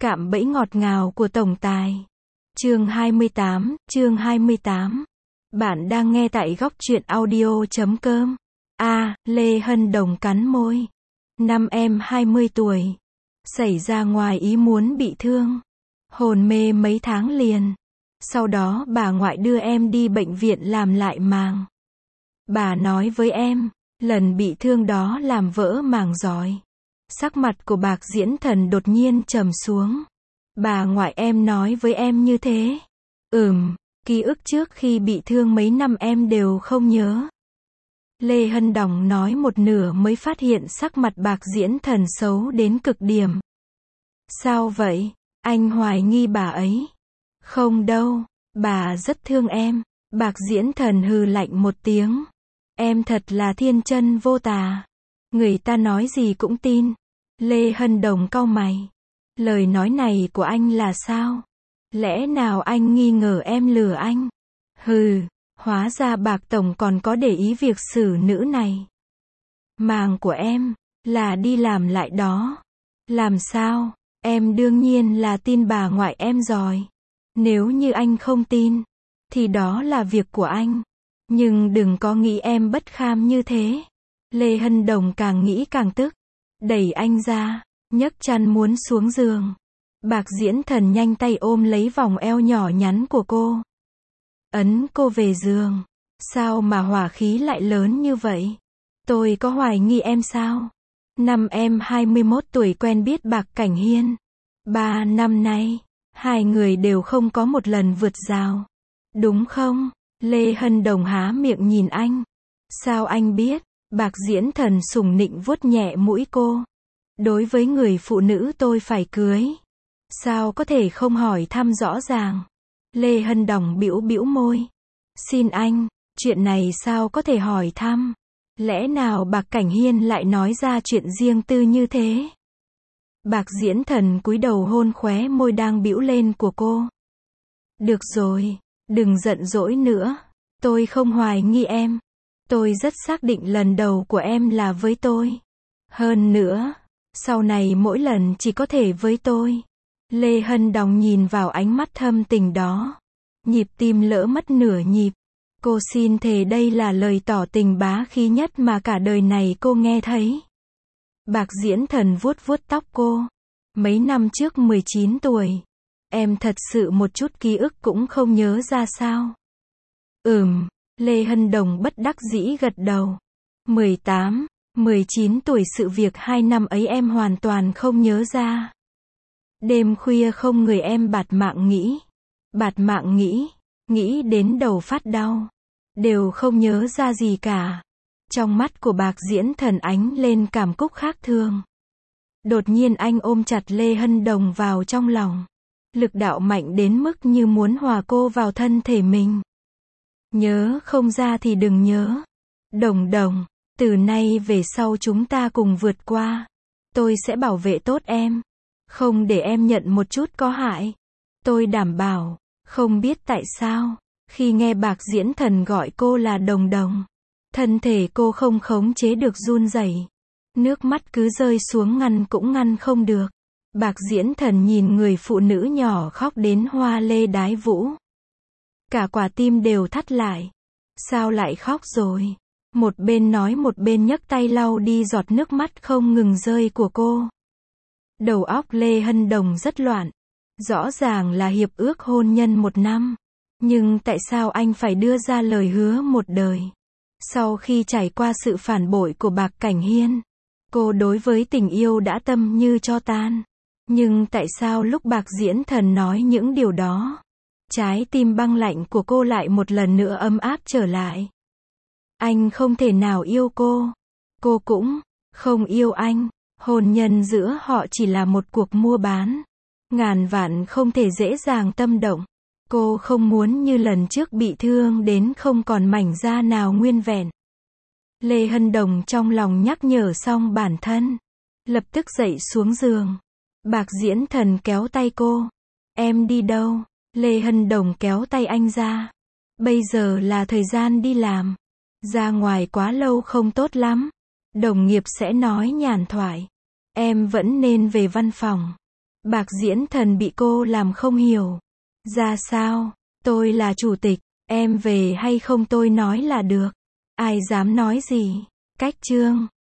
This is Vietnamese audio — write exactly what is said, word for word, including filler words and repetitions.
Cạm bẫy ngọt ngào của tổng tài. Chương hai mươi tám, chương hai mươi tám. Bạn đang nghe tại góc truyện audio chấm com. A, Lê Hân Đồng cắn môi. Năm em hai mươi tuổi. Xảy ra ngoài ý muốn bị thương. Hôn mê mấy tháng liền. Sau đó bà ngoại đưa em đi bệnh viện làm lại màng. Bà nói với em, lần bị thương đó làm vỡ màng giỏi. Sắc mặt của Bạc Diễn Thần đột nhiên trầm xuống. Bà ngoại em nói với em như thế. Ừm, ký ức trước khi bị thương mấy năm em đều không nhớ. Lê Hân Đồng nói một nửa mới phát hiện sắc mặt Bạc Diễn Thần xấu đến cực điểm. Sao vậy? Anh hoài nghi bà ấy. Không đâu, bà rất thương em. Bạc Diễn Thần hừ lạnh một tiếng. Em thật là thiên chân vô tà. Người ta nói gì cũng tin. Lê Hân Đồng cau mày. Lời nói này của anh là sao? Lẽ nào anh nghi ngờ em lừa anh? Hừ, hóa ra Bạc Tổng còn có để ý việc xử nữ này. Màng của em, là đi làm lại đó. Làm sao? Em đương nhiên là tin bà ngoại em rồi. Nếu như anh không tin, thì đó là việc của anh. Nhưng đừng có nghĩ em bất kham như thế. Lê Hân Đồng càng nghĩ càng tức. Đẩy anh ra, nhấc chăn muốn xuống giường. Bạc Diễn Thần nhanh tay ôm lấy vòng eo nhỏ nhắn của cô. Ấn cô về giường. Sao mà hỏa khí lại lớn như vậy? Tôi có hoài nghi em sao? Năm em hai mươi mốt tuổi quen biết Bạc Cảnh Hiên. Ba năm nay, hai người đều không có một lần vượt rào. Đúng không? Lê Hân Đồng há miệng nhìn anh. Sao anh biết? Bạc Diễn Thần sủng nịnh vuốt nhẹ mũi cô. Đối với người phụ nữ tôi phải cưới. Sao có thể không hỏi thăm rõ ràng? Lê Hân Đồng bĩu bĩu môi. Xin anh, chuyện này sao có thể hỏi thăm? Lẽ nào Bạc Cảnh Hiên lại nói ra chuyện riêng tư như thế? Bạc Diễn Thần cúi đầu hôn khóe môi đang bĩu lên của cô. Được rồi, đừng giận dỗi nữa. Tôi không hoài nghi em. Tôi rất xác định lần đầu của em là với tôi. Hơn nữa, sau này mỗi lần chỉ có thể với tôi. Lê Hân Đồng nhìn vào ánh mắt thâm tình đó. Nhịp tim lỡ mất nửa nhịp. Cô xin thề đây là lời tỏ tình bá khí nhất mà cả đời này cô nghe thấy. Bạc Diễn Thần vuốt vuốt tóc cô. Mấy năm trước mười chín tuổi. Em thật sự một chút ký ức cũng không nhớ ra sao? Ừm. Lê Hân Đồng bất đắc dĩ gật đầu. mười tám, mười chín tuổi sự việc hai năm ấy em hoàn toàn không nhớ ra. Đêm khuya không người em bạt mạng nghĩ. Bạt mạng nghĩ, nghĩ đến đầu phát đau. Đều không nhớ ra gì cả. Trong mắt của Bạc Diễn Thần ánh lên cảm cúc khác thường. Đột nhiên anh ôm chặt Lê Hân Đồng vào trong lòng. Lực đạo mạnh đến mức như muốn hòa cô vào thân thể mình. Nhớ không ra thì đừng nhớ. Đồng Đồng, từ nay về sau chúng ta cùng vượt qua. Tôi sẽ bảo vệ tốt em. Không để em nhận một chút có hại. Tôi đảm bảo. Không biết tại sao, khi nghe Bạc Diễn Thần gọi cô là Đồng Đồng, thân thể cô không khống chế được run rẩy. Nước mắt cứ rơi xuống ngăn cũng ngăn không được. Bạc Diễn Thần nhìn người phụ nữ nhỏ khóc đến hoa lê đái vũ. Cả quả tim đều thắt lại. Sao lại khóc rồi? Một bên nói một bên nhấc tay lau đi giọt nước mắt không ngừng rơi của cô. Đầu óc Lê Hân Đồng rất loạn. Rõ ràng là hiệp ước hôn nhân một năm. Nhưng tại sao anh phải đưa ra lời hứa một đời? Sau khi trải qua sự phản bội của Bạc Cảnh Hiên, cô đối với tình yêu đã tâm như tro tan. Nhưng tại sao lúc Bạc Diễn Thần nói những điều đó, trái tim băng lạnh của cô lại một lần nữa ấm áp trở lại? Anh không thể nào yêu cô. Cô cũng không yêu anh. Hôn nhân giữa họ chỉ là một cuộc mua bán. Ngàn vạn không thể dễ dàng tâm động. Cô không muốn như lần trước bị thương đến không còn mảnh da nào nguyên vẹn. Lê Hân Đồng trong lòng nhắc nhở xong bản thân. Lập tức dậy xuống giường. Bạc Diễn Thần kéo tay cô. Em đi đâu? Lê Hân Đồng kéo tay anh ra. Bây giờ là thời gian đi làm. Ra ngoài quá lâu không tốt lắm. Đồng nghiệp sẽ nói nhàn thoại. Em vẫn nên về văn phòng. Bạc Diễn Thần bị cô làm không hiểu. Ra sao? Tôi là chủ tịch, em về hay không tôi nói là được. Ai dám nói gì? Cách chương